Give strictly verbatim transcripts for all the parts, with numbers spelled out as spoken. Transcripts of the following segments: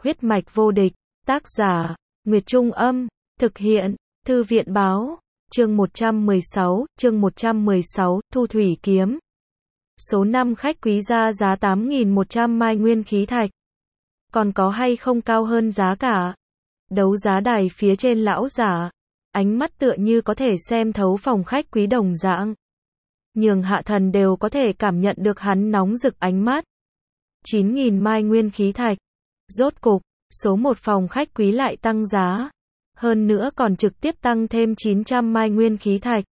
Huyết mạch vô địch, tác giả, Nguyệt Trung Âm, thực hiện, Thư viện Báo, chương một trăm mười sáu, chương một trăm mười sáu, Thu Thủy Kiếm. Số năm khách quý ra giá tám nghìn một trăm mai nguyên khí thạch. Còn có hay không cao hơn giá cả? Đấu giá đài phía trên lão giả, ánh mắt tựa như có thể xem thấu phòng khách quý đồng dạng. Nhường Hạ Thần đều có thể cảm nhận được hắn nóng rực ánh mắt. chín nghìn mai nguyên khí thạch. Rốt cục, số một phòng khách quý lại tăng giá. Hơn nữa còn trực tiếp tăng thêm chín trăm mai nguyên khí thạch.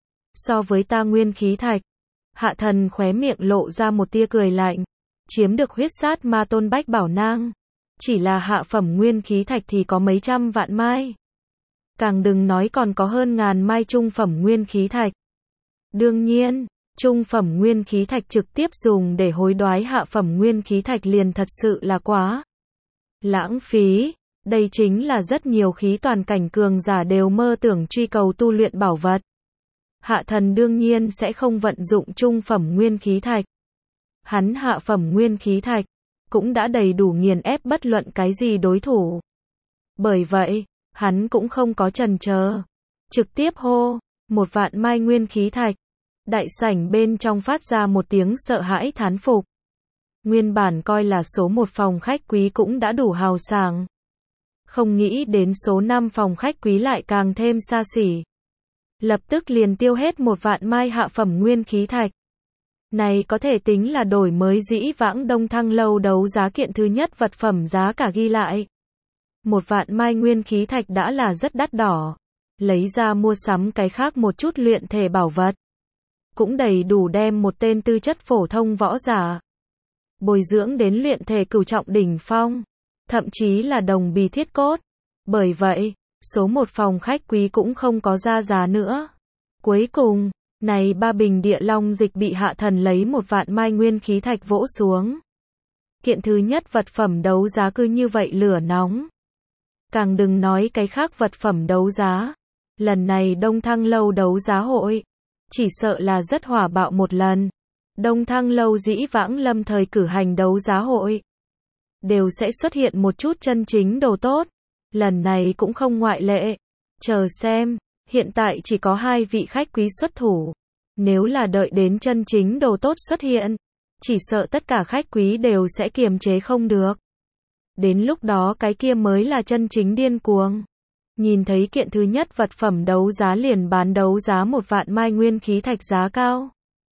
So với ta nguyên khí thạch, Hạ Thần khóe miệng lộ ra một tia cười lạnh. Chiếm được huyết sát ma tôn bách bảo nang. Chỉ là hạ phẩm nguyên khí thạch thì có mấy trăm vạn mai. Càng đừng nói còn có hơn ngàn mai trung phẩm nguyên khí thạch. Đương nhiên, trung phẩm nguyên khí thạch trực tiếp dùng để hối đoái hạ phẩm nguyên khí thạch liền thật sự là quá lãng phí. Đây chính là rất nhiều khí toàn cảnh cường giả đều mơ tưởng truy cầu tu luyện bảo vật. Hạ Thần đương nhiên sẽ không vận dụng trung phẩm nguyên khí thạch. Hắn hạ phẩm nguyên khí thạch cũng đã đầy đủ nghiền ép bất luận cái gì đối thủ. Bởi vậy, hắn cũng không có chần chờ, trực tiếp hô, một vạn mai nguyên khí thạch. Đại sảnh bên trong phát ra một tiếng sợ hãi thán phục. Nguyên bản coi là số một phòng khách quý cũng đã đủ hào sảng. Không nghĩ đến số năm phòng khách quý lại càng thêm xa xỉ. Lập tức liền tiêu hết một vạn mai hạ phẩm nguyên khí thạch. Này có thể tính là đổi mới dĩ vãng Đông Thăng lâu đấu giá kiện thứ nhất vật phẩm giá cả ghi lại. Một vạn mai nguyên khí thạch đã là rất đắt đỏ. Lấy ra mua sắm cái khác một chút luyện thể bảo vật. Cũng đầy đủ đem một tên tư chất phổ thông võ giả bồi dưỡng đến luyện thể cửu trọng đỉnh phong. Thậm chí là đồng bì thiết cốt. Bởi vậy, số một phòng khách quý cũng không có ra giá nữa. Cuối cùng, này ba bình địa long dịch bị Hạ Thần lấy một vạn mai nguyên khí thạch vỗ xuống. Kiện thứ nhất vật phẩm đấu giá cứ như vậy lửa nóng. Càng đừng nói cái khác vật phẩm đấu giá. Lần này Đông Thăng lâu đấu giá hội, chỉ sợ là rất hỏa bạo một lần. Đông Thăng lâu dĩ vãng lâm thời cử hành đấu giá hội, đều sẽ xuất hiện một chút chân chính đồ tốt. Lần này cũng không ngoại lệ. Chờ xem, hiện tại chỉ có hai vị khách quý xuất thủ. Nếu là đợi đến chân chính đồ tốt xuất hiện, chỉ sợ tất cả khách quý đều sẽ kiềm chế không được. Đến lúc đó cái kia mới là chân chính điên cuồng. Nhìn thấy kiện thứ nhất vật phẩm đấu giá liền bán đấu giá một vạn mai nguyên khí thạch giá cao.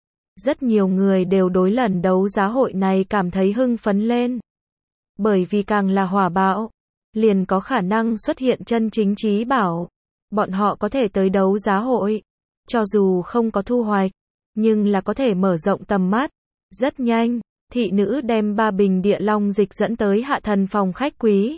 Rất nhiều người đều đối lần đấu giá hội này cảm thấy hưng phấn lên. Bởi vì càng là hỏa bạo, liền có khả năng xuất hiện chân chính chí bảo. Bọn họ có thể tới đấu giá hội, cho dù không có thu hoạch, nhưng là có thể mở rộng tầm mắt. Rất nhanh, thị nữ đem ba bình địa long dịch dẫn tới Hạ Thần phòng khách quý.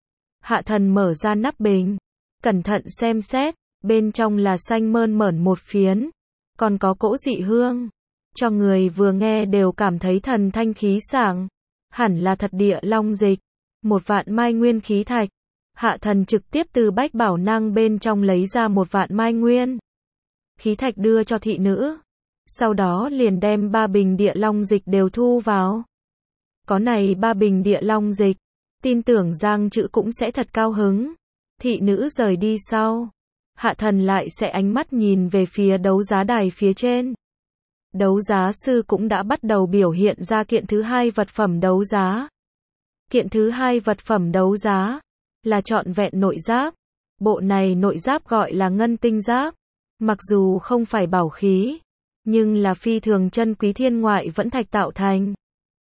Hạ Thần mở ra nắp bình, cẩn thận xem xét, bên trong là xanh mơn mởn một phiến, còn có cỗ dị hương, cho người vừa nghe đều cảm thấy thần thanh khí sảng. Hẳn là thật địa long dịch. Một vạn mai nguyên khí thạch. Hạ Thần trực tiếp từ bách bảo nang bên trong lấy ra một vạn mai nguyên khí thạch đưa cho thị nữ. Sau đó liền đem ba bình địa long dịch đều thu vào. Có này ba bình địa long dịch, tin tưởng Giang Trữ cũng sẽ thật cao hứng. Thị nữ rời đi sau, Hạ Thần lại sẽ ánh mắt nhìn về phía đấu giá đài phía trên. Đấu giá sư cũng đã bắt đầu biểu hiện ra kiện thứ hai vật phẩm đấu giá. Kiện thứ hai vật phẩm đấu giá là trọn vẹn nội giáp. Bộ này nội giáp gọi là ngân tinh giáp. Mặc dù không phải bảo khí, nhưng là phi thường chân quý thiên ngoại vẫn thạch tạo thành.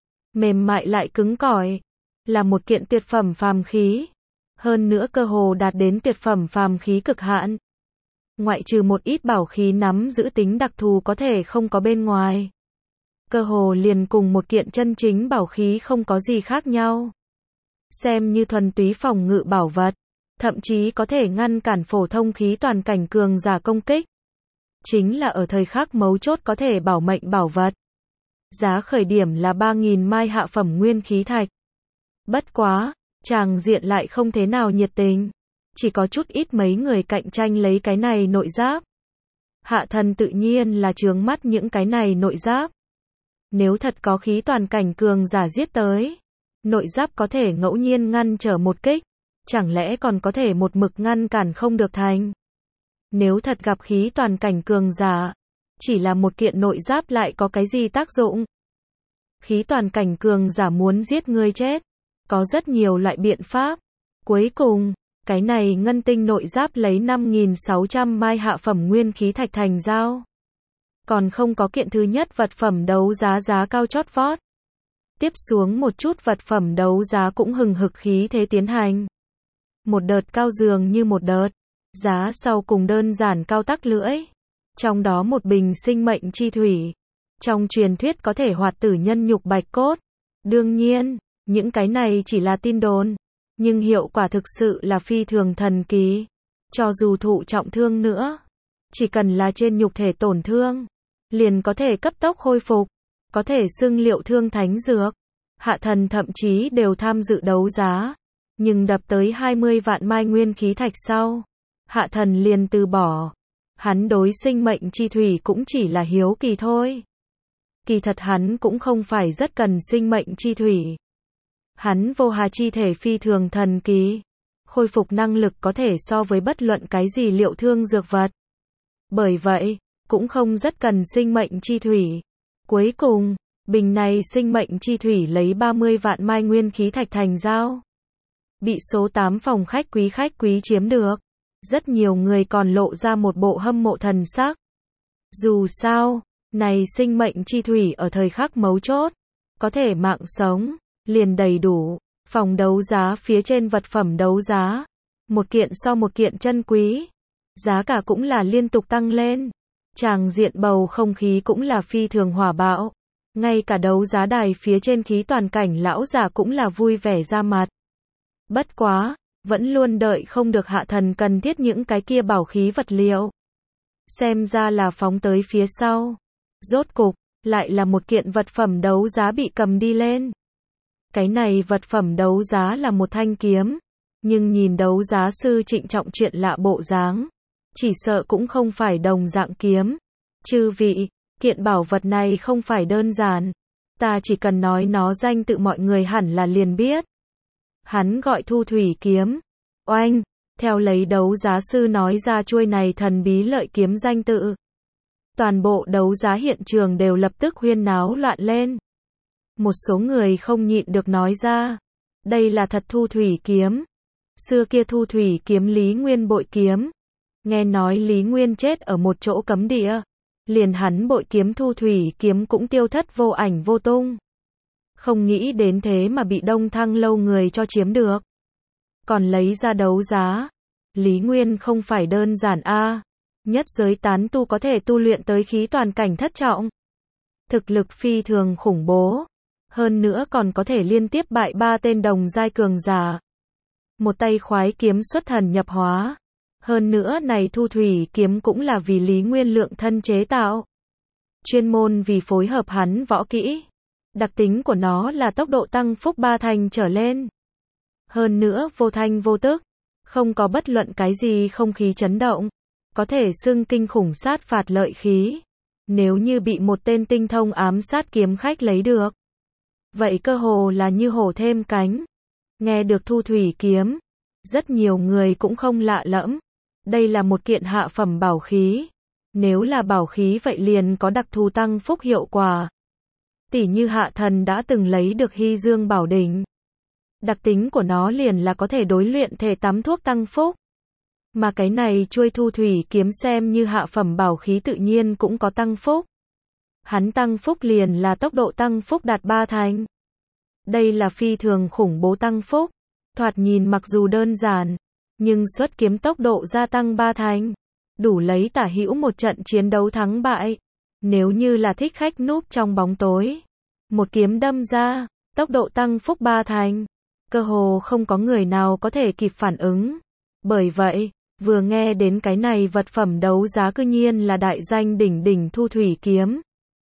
Mềm mại lại cứng cỏi, là một kiện tuyệt phẩm phàm khí. Hơn nữa cơ hồ đạt đến tuyệt phẩm phàm khí cực hạn. Ngoại trừ một ít bảo khí nắm giữ tính đặc thù có thể không có bên ngoài. Cơ hồ liền cùng một kiện chân chính bảo khí không có gì khác nhau. Xem như thuần túy phòng ngự bảo vật, thậm chí có thể ngăn cản phổ thông khí toàn cảnh cường giả công kích. Chính là ở thời khắc mấu chốt có thể bảo mệnh bảo vật. Giá khởi điểm là ba nghìn mai hạ phẩm nguyên khí thạch. Bất quá, tràng diện lại không thế nào nhiệt tình. Chỉ có chút ít mấy người cạnh tranh lấy cái này nội giáp. Hạ Thần tự nhiên là chướng mắt những cái này nội giáp. Nếu thật có khí toàn cảnh cường giả giết tới, Nội giáp có thể ngẫu nhiên ngăn trở một kích, chẳng lẽ còn có thể một mực ngăn cản không được thành? Nếu thật gặp khí toàn cảnh cường giả, chỉ là một kiện nội giáp lại có cái gì tác dụng? Khí toàn cảnh cường giả muốn giết ngươi chết, có rất nhiều loại biện pháp. Cuối cùng, cái này ngân tinh nội giáp lấy năm nghìn sáu trăm mai hạ phẩm nguyên khí thạch thành giao. Còn không có kiện thứ nhất vật phẩm đấu giá giá cao chót vót. Tiếp xuống một chút vật phẩm đấu giá cũng hừng hực khí thế tiến hành. Một đợt cao dường như một đợt. Giá sau cùng đơn giản cao tắc lưỡi. Trong đó một bình sinh mệnh chi thủy. Trong truyền thuyết có thể hoạt tử nhân nhục bạch cốt. Đương nhiên, những cái này chỉ là tin đồn. Nhưng hiệu quả thực sự là phi thường thần kỳ. Cho dù thụ trọng thương nữa. Chỉ cần là trên nhục thể tổn thương. Liền có thể cấp tốc khôi phục. Có thể xưng liệu thương thánh dược. Hạ thần thậm chí đều tham dự đấu giá. Nhưng đập tới hai mươi vạn mai nguyên khí thạch sau. Hạ thần liền từ bỏ. Hắn đối sinh mệnh chi thủy cũng chỉ là hiếu kỳ thôi. Kỳ thật hắn cũng không phải rất cần sinh mệnh chi thủy. Hắn vô hà chi thể phi thường thần kỳ. Khôi phục năng lực có thể so với bất luận cái gì liệu thương dược vật. Bởi vậy, cũng không rất cần sinh mệnh chi thủy. Cuối cùng, bình này sinh mệnh chi thủy lấy ba mươi vạn mai nguyên khí thạch thành giao. Bị số tám phòng khách quý khách quý chiếm được. Rất nhiều người còn lộ ra một bộ hâm mộ thần sắc. Dù sao, này sinh mệnh chi thủy ở thời khắc mấu chốt, có thể mạng sống, liền đầy đủ. Phòng đấu giá phía trên vật phẩm đấu giá, một kiện so một kiện chân quý. Giá cả cũng là liên tục tăng lên. Tràng diện bầu không khí cũng là phi thường hỏa bạo. Ngay cả đấu giá đài phía trên khí toàn cảnh lão giả cũng là vui vẻ ra mặt. Bất quá, vẫn luôn đợi không được hạ thần cần thiết những cái kia bảo khí vật liệu. Xem ra là phóng tới phía sau. Rốt cục, lại là một kiện vật phẩm đấu giá bị cầm đi lên. Cái này vật phẩm đấu giá là một thanh kiếm. Nhưng nhìn đấu giá sư trịnh trọng chuyện lạ bộ dáng. Chỉ sợ cũng không phải đồng dạng kiếm. Chư vị, kiện bảo vật này không phải đơn giản. Ta chỉ cần nói nó danh tự mọi người hẳn là liền biết. Hắn gọi thu thủy kiếm. Oanh, theo lấy đấu giá sư nói ra chuôi này thần bí lợi kiếm danh tự. Toàn bộ đấu giá hiện trường đều lập tức huyên náo loạn lên. Một số người không nhịn được nói ra. Đây là thật thu thủy kiếm. Xưa kia thu thủy kiếm Lý Nguyên bội kiếm. Nghe nói Lý Nguyên chết ở một chỗ cấm địa. Liền hắn bội kiếm thu thủy kiếm cũng tiêu thất vô ảnh vô tung. Không nghĩ đến thế mà bị Đông Thăng lâu người cho chiếm được. Còn lấy ra đấu giá. Lý Nguyên không phải đơn giản a. Nhất giới tán tu có thể tu luyện tới khí toàn cảnh thất trọng. Thực lực phi thường khủng bố. Hơn nữa còn có thể liên tiếp bại ba tên đồng giai cường giả. Một tay khoái kiếm xuất thần nhập hóa. Hơn nữa này thu thủy kiếm cũng là vì Lý Nguyên lượng thân chế tạo. Chuyên môn vì phối hợp hắn võ kỹ. Đặc tính của nó là tốc độ tăng phúc ba thành trở lên. Hơn nữa vô thanh vô tức. Không có bất luận cái gì không khí chấn động. Có thể xưng kinh khủng sát phạt lợi khí. Nếu như bị một tên tinh thông ám sát kiếm khách lấy được. Vậy cơ hồ là như hổ thêm cánh. Nghe được thu thủy kiếm. Rất nhiều người cũng không lạ lẫm. Đây là một kiện hạ phẩm bảo khí. Nếu là bảo khí vậy liền có đặc thù tăng phúc hiệu quả. Tỉ như hạ thần đã từng lấy được Hy Dương Bảo Đỉnh. Đặc tính của nó liền là có thể đối luyện thể tắm thuốc tăng phúc. Mà cái này chuôi thu thủy kiếm xem như hạ phẩm bảo khí tự nhiên cũng có tăng phúc. Hắn tăng phúc liền là tốc độ tăng phúc đạt ba thành. Đây là phi thường khủng bố tăng phúc. Thoạt nhìn mặc dù đơn giản, nhưng xuất kiếm tốc độ gia tăng ba thành. Đủ lấy tả hữu một trận chiến đấu thắng bại. Nếu như là thích khách núp trong bóng tối. Một kiếm đâm ra, tốc độ tăng phúc ba thành. Cơ hồ không có người nào có thể kịp phản ứng. Bởi vậy, vừa nghe đến cái này vật phẩm đấu giá cư nhiên là đại danh đỉnh đỉnh thu thủy kiếm.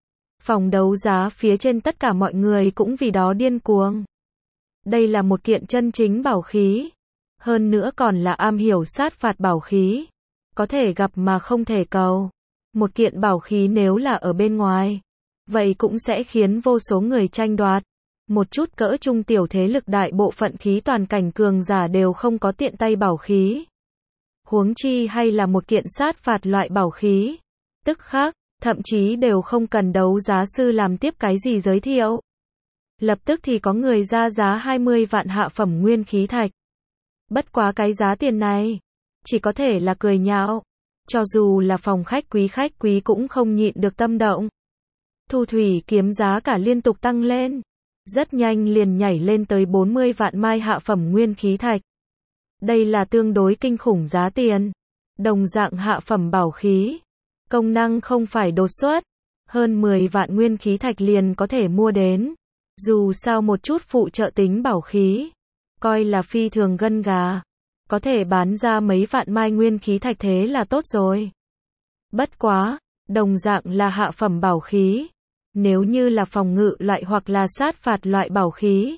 Phòng đấu giá phía trên tất cả mọi người cũng vì đó điên cuồng. Đây là một kiện chân chính bảo khí. Hơn nữa còn là am hiểu sát phạt bảo khí. Có thể gặp mà không thể cầu. Một kiện bảo khí nếu là ở bên ngoài, vậy cũng sẽ khiến vô số người tranh đoạt. Một chút cỡ trung tiểu thế lực đại bộ phận khí toàn cảnh cường giả đều không có tiện tay bảo khí. Huống chi hay là một kiện sát phạt loại bảo khí. Tức khác, thậm chí đều không cần đấu giá sư làm tiếp cái gì giới thiệu. Lập tức thì có người ra giá hai mươi vạn hạ phẩm nguyên khí thạch. Bất quá cái giá tiền này, chỉ có thể là cười nhạo. Cho dù là phòng khách quý khách quý cũng không nhịn được tâm động. Thu thủy kiếm giá cả liên tục tăng lên. Rất nhanh liền nhảy lên tới bốn mươi vạn mai hạ phẩm nguyên khí thạch. Đây là tương đối kinh khủng giá tiền. Đồng dạng hạ phẩm bảo khí. Công năng không phải đột xuất. Hơn mười vạn nguyên khí thạch liền có thể mua đến. Dù sao một chút phụ trợ tính bảo khí. Coi là phi thường gân gà. Có thể bán ra mấy vạn mai nguyên khí thạch thế là tốt rồi. Bất quá, đồng dạng là hạ phẩm bảo khí. Nếu như là phòng ngự loại hoặc là sát phạt loại bảo khí.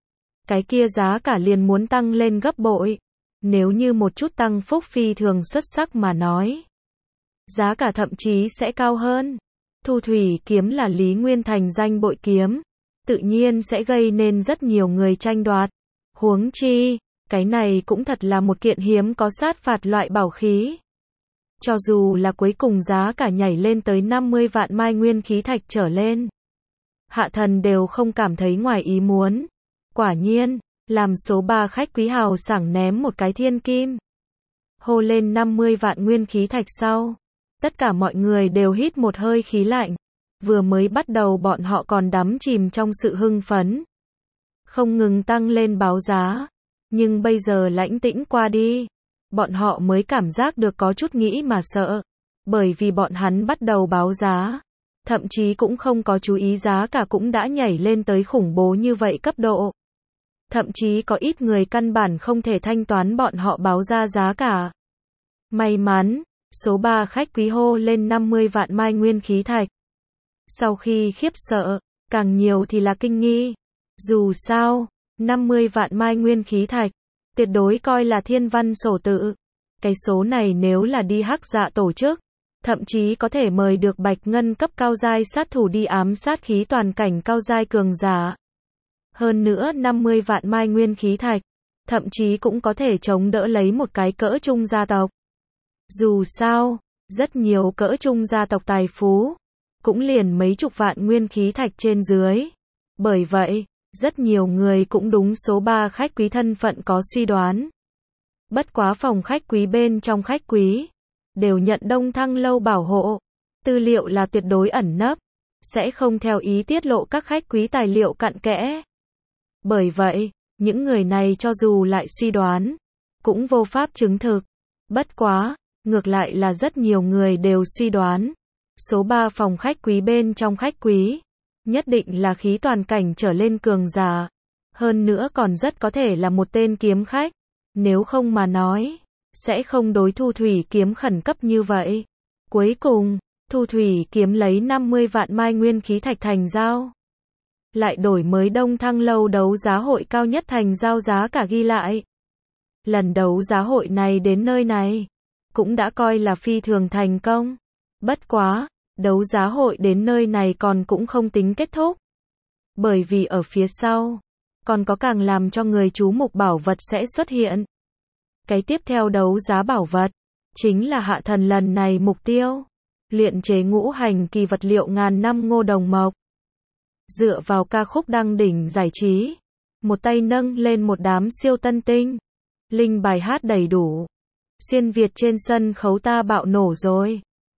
Cái kia giá cả liền muốn tăng lên gấp bội. Nếu như một chút tăng phúc phi thường xuất sắc mà nói. Giá cả thậm chí sẽ cao hơn. Thu thủy kiếm là Lý Nguyên Thành danh bội kiếm. Tự nhiên sẽ gây nên rất nhiều người tranh đoạt. Huống chi, cái này cũng thật là một kiện hiếm có sát phạt loại bảo khí. Cho dù là cuối cùng giá cả nhảy lên tới năm mươi vạn mai nguyên khí thạch trở lên. Hạ thần đều không cảm thấy ngoài ý muốn. Quả nhiên, làm số ba khách quý hào sảng ném một cái thiên kim. Hô lên năm mươi vạn nguyên khí thạch sau. Tất cả mọi người đều hít một hơi khí lạnh. Vừa mới bắt đầu bọn họ còn đắm chìm trong sự hưng phấn. Không ngừng tăng lên báo giá. Nhưng bây giờ lãnh tĩnh qua đi. Bọn họ mới cảm giác được có chút nghĩ mà sợ. Bởi vì bọn hắn bắt đầu báo giá. Thậm chí cũng không có chú ý giá cả cũng đã nhảy lên tới khủng bố như vậy cấp độ. Thậm chí có ít người căn bản không thể thanh toán bọn họ báo ra giá cả. May mắn, số ba khách quý hô lên năm mươi vạn mai nguyên khí thạch. Sau khi khiếp sợ, càng nhiều thì là kinh nghi. Dù sao, năm mươi vạn mai nguyên khí thạch, tuyệt đối coi là thiên văn sổ tự. Cái số này nếu là đi hắc dạ tổ chức, thậm chí có thể mời được bạch ngân cấp cao giai sát thủ đi ám sát khí toàn cảnh cao giai cường giả. Hơn nữa năm mươi vạn mai nguyên khí thạch, thậm chí cũng có thể chống đỡ lấy một cái cỡ trung gia tộc. Dù sao, rất nhiều cỡ trung gia tộc tài phú, cũng liền mấy chục vạn nguyên khí thạch trên dưới. Bởi vậy, rất nhiều người cũng đúng số ba khách quý thân phận có suy đoán. Bất quá phòng khách quý bên trong khách quý, đều nhận Đông Thăng Lâu bảo hộ. Tư liệu là tuyệt đối ẩn nấp, sẽ không theo ý tiết lộ các khách quý tài liệu cặn kẽ. Bởi vậy, những người này cho dù lại suy đoán, cũng vô pháp chứng thực. Bất quá, ngược lại là rất nhiều người đều suy đoán. Số ba phòng khách quý bên trong khách quý, nhất định là khí toàn cảnh trở lên cường giả. Hơn nữa còn rất có thể là một tên kiếm khách. Nếu không mà nói, sẽ không đối thu thủy kiếm khẩn cấp như vậy. Cuối cùng, thu thủy kiếm lấy năm mươi vạn mai nguyên khí thạch thành giao. Lại đổi mới Đông Thăng Lâu đấu giá hội cao nhất thành giao giá cả ghi lại. Lần đấu giá hội này đến nơi này, cũng đã coi là phi thường thành công. Bất quá, đấu giá hội đến nơi này còn cũng không tính kết thúc. Bởi vì ở phía sau, còn có càng làm cho người chú mục bảo vật sẽ xuất hiện. Cái tiếp theo đấu giá bảo vật, chính là hạ thần lần này mục tiêu. Luyện chế ngũ hành kỳ vật liệu ngàn năm ngô đồng mộc. Dựa vào ca khúc đăng đỉnh giải trí, một tay nâng lên một đám siêu tân tinh. Linh bài hát đầy đủ. Xuyên Việt trên sân khấu ta bạo nổ rồi.